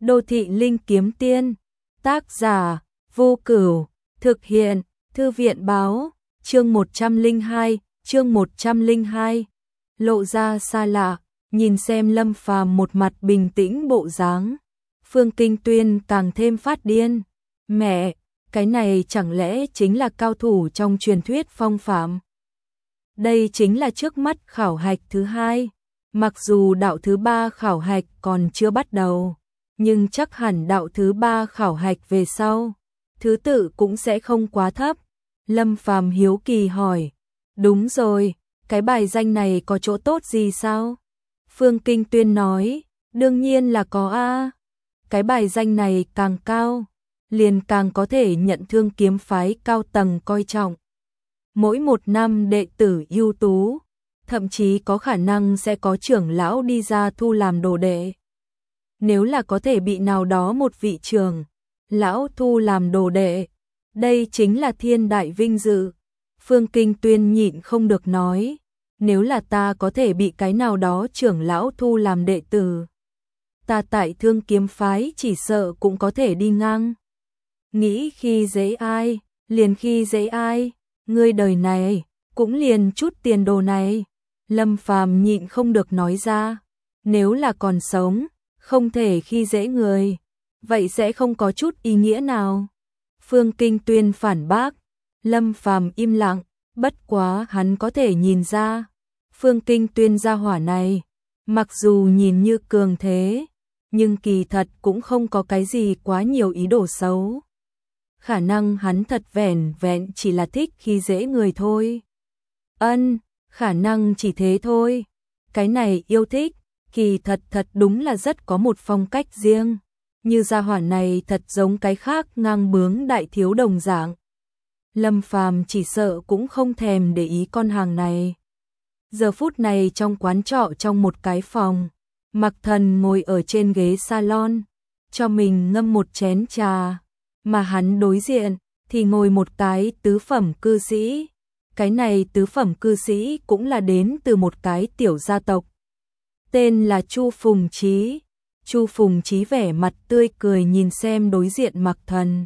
Đô thị linh kiếm tiên, tác giả, Vô Cửu, thực hiện, Thư viện báo, chương 102, lộ ra xa lạ, nhìn xem Lâm Phàm một mặt bình tĩnh bộ dáng. Phương Kinh Tuyên càng thêm phát điên, mẹ, cái này chẳng lẽ chính là cao thủ trong truyền thuyết Phong Phạm? Đây chính là trước mắt khảo hạch thứ hai, mặc dù đạo thứ ba khảo hạch còn chưa bắt đầu, nhưng chắc hẳn đạo thứ ba khảo hạch về sau, thứ tự cũng sẽ không quá thấp. Lâm Phàm hiếu kỳ hỏi, đúng rồi, cái bài danh này có chỗ tốt gì sao? Phương Kinh Tuyên nói, đương nhiên là có a. Cái bài danh này càng cao, liền càng có thể nhận Thương Kiếm phái cao tầng coi trọng. Mỗi một năm đệ tử ưu tú, thậm chí có khả năng sẽ có trưởng lão đi ra thu làm đồ đệ. Nếu là có thể bị nào đó một vị trưởng lão thu làm đồ đệ, đây chính là thiên đại vinh dự. Phương Kinh Tuyên nhịn không được nói, nếu là ta có thể bị cái nào đó trưởng lão thu làm đệ tử, ta tại Thương Kiếm phái chỉ sợ cũng có thể đi ngang. Nghĩ khi dễ ai, liền khi dễ ai, ngươi đời này cũng liền chút tiền đồ này. Lâm Phàm nhịn không được nói ra, nếu là còn sống, không thể khi dễ người, vậy sẽ không có chút ý nghĩa nào. Phương Kinh Tuyên phản bác, Lâm Phàm im lặng, bất quá hắn có thể nhìn ra, Phương Kinh Tuyên gia hỏa này, mặc dù nhìn như cường thế, nhưng kỳ thật cũng không có cái gì quá nhiều ý đồ xấu. Khả năng hắn thật vẻn vẹn chỉ là thích khi dễ người thôi. Khả năng chỉ thế thôi. Cái này yêu thích, kỳ thật đúng là rất có một phong cách riêng. Như gia hỏa này thật giống cái khác ngang bướng đại thiếu đồng dạng. Lâm Phàm chỉ sợ cũng không thèm để ý con hàng này. Giờ phút này trong quán trọ trong một cái phòng, Mặc Thần ngồi ở trên ghế salon, cho mình ngâm một chén trà, mà hắn đối diện thì ngồi một cái tứ phẩm cư sĩ. Cái này tứ phẩm cư sĩ cũng là đến từ một cái tiểu gia tộc, tên là Chu Phùng Chí. Chu Phùng Chí vẻ mặt tươi cười nhìn xem đối diện Mặc Thần,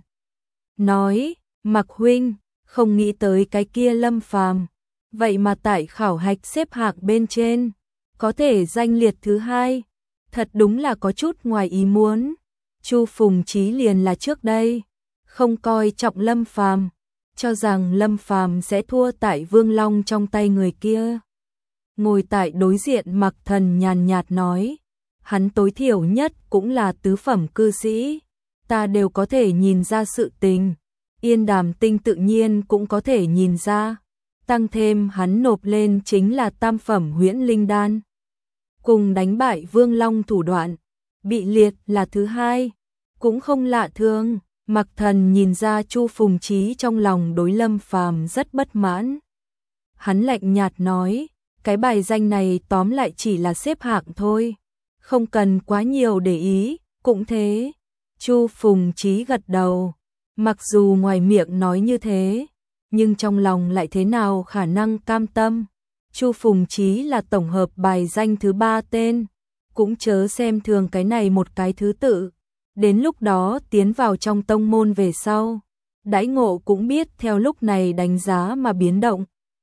nói, Mặc huynh, không nghĩ tới cái kia Lâm Phàm, vậy mà tại khảo hạch xếp hạng bên trên, có thể danh liệt thứ hai, thật đúng là có chút ngoài ý muốn. Chu Phùng Chí liền là trước đây không coi trọng Lâm Phàm, cho rằng Lâm Phàm sẽ thua tại Vương Long trong tay người kia. Ngồi tại đối diện Mặc Thần nhàn nhạt nói, hắn tối thiểu nhất cũng là tứ phẩm cư sĩ, ta đều có thể nhìn ra sự tình, Yên Đàm Tinh tự nhiên cũng có thể nhìn ra, tăng thêm hắn nộp lên chính là tam phẩm huyễn linh đan. Cùng đánh bại Vương Long thủ đoạn, bị liệt là thứ hai, cũng không lạ thường. Mặc Thần nhìn ra Chu Phùng Chí trong lòng đối Lâm Phàm rất bất mãn. Hắn lạnh nhạt nói, cái bài danh này tóm lại chỉ là xếp hạng thôi, không cần quá nhiều để ý, cũng thế. Chu Phùng Chí gật đầu, mặc dù ngoài miệng nói như thế, nhưng trong lòng lại thế nào khả năng cam tâm. Chu Phùng Chí là tổng hợp bài danh thứ ba tên, cũng chớ xem thường cái này một cái thứ tự. Đến lúc đó tiến vào trong tông môn về sau, đãi ngộ cũng biết theo lúc này đánh giá mà biến động.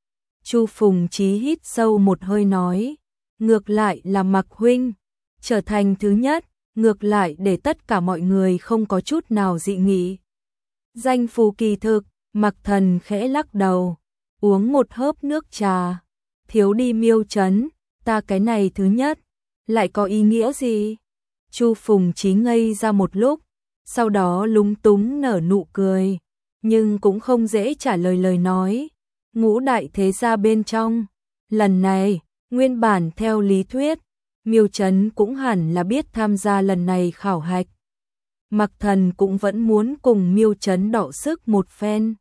Chu Phùng Chí hít sâu một hơi nói, ngược lại là Mặc huynh trở thành thứ nhất, ngược lại để tất cả mọi người không có chút nào dị nghị. Danh phù kỳ thực, Mặc Thần khẽ lắc đầu, uống một hớp nước trà, thiếu đi Miêu Trấn, ta cái này thứ nhất, lại có ý nghĩa gì? Chu Phùng Chí ngây ra một lúc, sau đó lúng túng nở nụ cười, nhưng cũng không dễ trả lời lời nói. Ngũ đại thế gia bên trong, lần này, nguyên bản theo lý thuyết, Miêu Trấn cũng hẳn là biết tham gia lần này khảo hạch. Mặc Thần cũng vẫn muốn cùng Miêu Trấn đọ sức một phen.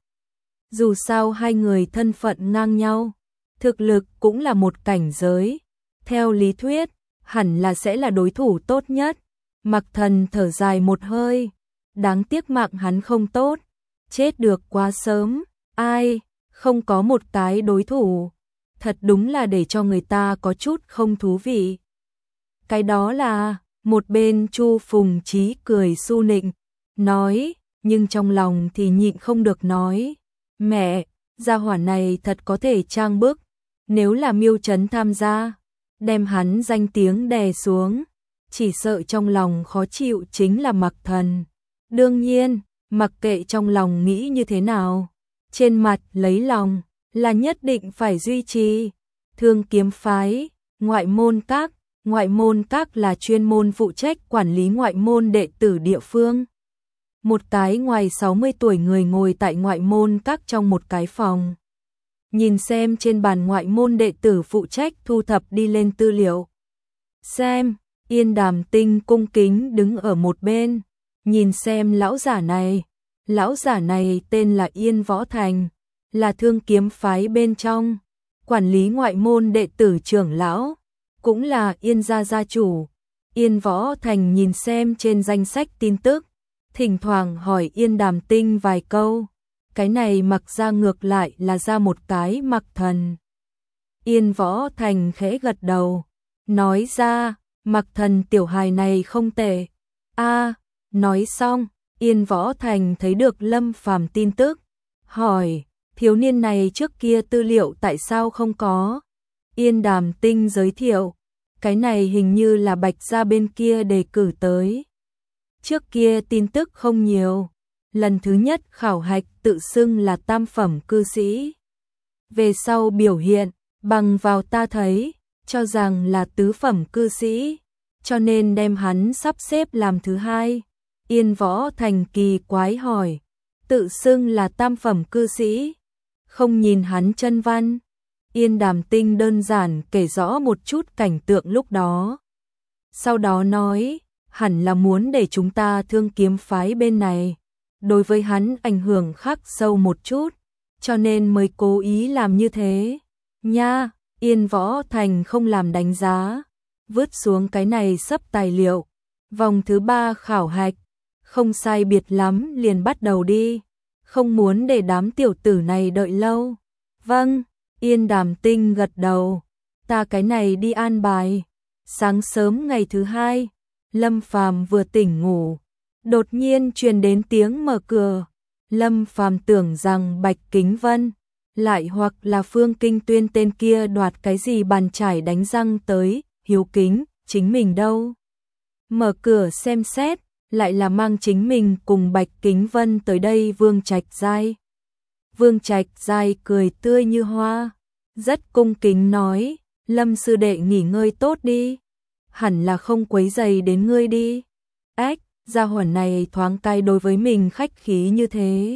Dù sao hai người thân phận ngang nhau, thực lực cũng là một cảnh giới. Theo lý thuyết, hẳn là sẽ là đối thủ tốt nhất. Mặc Thần thở dài một hơi, đáng tiếc mạng hắn không tốt, chết được quá sớm, ai, không có một cái đối thủ, thật đúng là để cho người ta có chút không thú vị. Cái đó là, Một bên Chu Phùng Chí cười su nịnh, nói, nhưng trong lòng thì nhịn không được nói, mẹ, gia hỏa này thật có thể trang bức, nếu là Miêu Trấn tham gia, đem hắn danh tiếng đè xuống, chỉ sợ trong lòng khó chịu chính là Mặc Thần. Đương nhiên, mặc kệ trong lòng nghĩ như thế nào, trên mặt lấy lòng là nhất định phải duy trì. Thương Kiếm phái, ngoại môn các là chuyên môn phụ trách quản lý ngoại môn đệ tử địa phương. Một cái ngoài 60 tuổi người ngồi tại ngoại môn các trong một cái phòng. Nhìn xem trên bàn ngoại môn đệ tử phụ trách thu thập đi lên tư liệu. Xem, Yên Đàm Tinh cung kính đứng ở một bên, nhìn xem lão giả này tên là Yên Võ Thành, là Thương Kiếm phái bên trong, quản lý ngoại môn đệ tử trưởng lão, cũng là Yên gia gia chủ. Yên Võ Thành nhìn xem trên danh sách tin tức, thỉnh thoảng hỏi Yên Đàm Tinh vài câu, cái này Mặc ra ngược lại là ra một cái Mặc Thần. Yên Võ Thành khẽ gật đầu, nói ra, Mặc Thần tiểu hài này không tệ. Nói xong, Yên Võ Thành thấy được Lâm Phàm tin tức, hỏi, thiếu niên này trước kia tư liệu tại sao không có? Yên Đàm Tinh giới thiệu, cái này hình như là Bạch gia bên kia đề cử tới. Trước kia tin tức không nhiều, lần thứ nhất khảo hạch tự xưng là tam phẩm cư sĩ. Về sau biểu hiện, bằng vào ta thấy, cho rằng là tứ phẩm cư sĩ, cho nên đem hắn sắp xếp làm thứ hai. Yên Võ Thành kỳ quái hỏi, tự xưng là tam phẩm cư sĩ, không nhìn hắn chân văn. Yên Đàm Tinh đơn giản kể rõ một chút cảnh tượng lúc đó. Sau đó nói, hẳn là muốn để chúng ta Thương Kiếm phái bên này, đối với hắn ảnh hưởng khắc sâu một chút, cho nên mới cố ý làm như thế. Nha, Yên Võ Thành không làm đánh giá, vứt xuống cái này sấp tài liệu. Vòng thứ 3 khảo hạch, không sai biệt lắm liền bắt đầu đi, không muốn để đám tiểu tử này đợi lâu. Vâng, Yên Đàm Tinh gật đầu, ta cái này đi an bài. Sáng sớm ngày thứ 2, Lâm Phàm vừa tỉnh ngủ, đột nhiên truyền đến tiếng mở cửa. Lâm Phàm tưởng rằng Bạch Kính Vân, lại hoặc là Phương Kinh Tuyên tên kia đoạt cái gì bàn chải đánh răng tới, hiếu kính, chính mình đâu. Mở cửa xem xét, lại là mang chính mình cùng Bạch Kính Vân tới đây Vương Trạch Giai. Vương Trạch Giai cười tươi như hoa, rất cung kính nói, Lâm sư đệ nghỉ ngơi tốt đi, hẳn là không quấy rầy đến ngươi đi. Ách, gia hỏa này thoáng cai đối với mình khách khí như thế.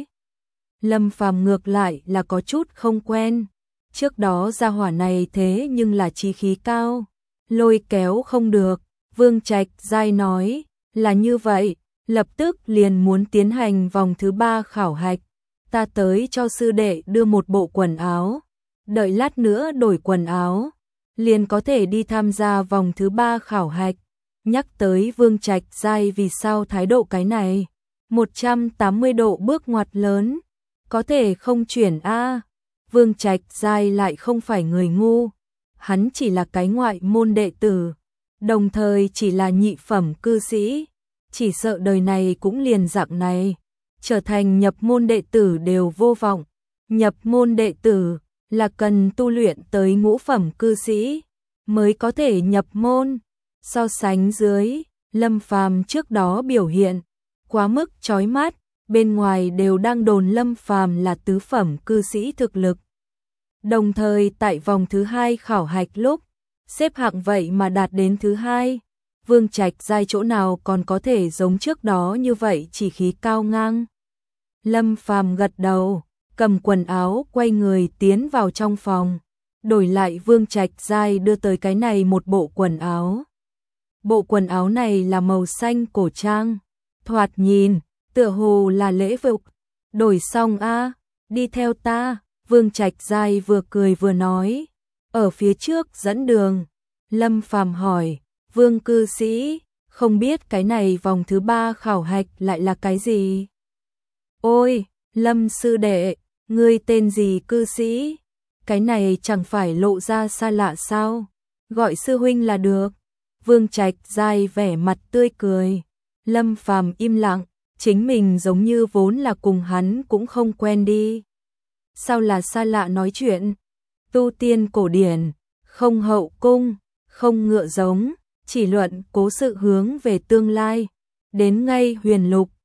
Lâm Phàm ngược lại là có chút không quen, trước đó gia hỏa này thế nhưng là chí khí cao, lôi kéo không được. Vương Trạch Giai nói, là như vậy, lập tức liền muốn tiến hành vòng thứ 3 khảo hạch, ta tới cho sư đệ đưa một bộ quần áo, đợi lát nữa đổi quần áo, liền có thể đi tham gia vòng thứ 3 khảo hạch. Nhắc tới Vương Trạch Giai vì sao thái độ cái này, 180 độ bước ngoặt lớn, có thể không chuyển a. Vương Trạch Giai lại không phải người ngu, hắn chỉ là cái ngoại môn đệ tử, đồng thời chỉ là nhị phẩm cư sĩ, chỉ sợ đời này cũng liền dạng này, trở thành nhập môn đệ tử đều vô vọng. Nhập môn đệ tử là cần tu luyện tới ngũ phẩm cư sĩ mới có thể nhập môn. So sánh dưới, Lâm Phàm trước đó biểu hiện quá mức chói mắt, bên ngoài đều đang đồn Lâm Phàm là tứ phẩm cư sĩ thực lực. Đồng thời tại vòng thứ 2 khảo hạch lúc xếp hạng vậy mà đạt đến thứ 2, Vương Trạch Giai chỗ nào còn có thể giống trước đó như vậy chỉ khí cao ngang. Lâm Phàm gật đầu, cầm quần áo quay người tiến vào trong phòng, đổi lại Vương Trạch Giai đưa tới cái này một bộ quần áo. Bộ quần áo này là màu xanh cổ trang, thoạt nhìn tựa hồ là lễ phục. Đổi xong a, đi theo ta. Vương Trạch Giai vừa cười vừa nói, ở phía trước dẫn đường. Lâm Phàm hỏi, Vương cư sĩ, không biết cái này vòng thứ 3 khảo hạch lại là cái gì? Ôi, Lâm sư đệ, ngươi tên gì cư sĩ? Cái này chẳng phải lộ ra xa lạ sao? Gọi sư huynh là được. Vương Trạch Giai vẻ mặt tươi cười. Lâm Phàm im lặng, chính mình giống như vốn là cùng hắn cũng không quen đi. Sao là xa lạ nói chuyện? Tu tiên cổ điển, không hậu cung, không ngựa giống, chỉ luận cố sự hướng về tương lai. Đến ngay huyền lục,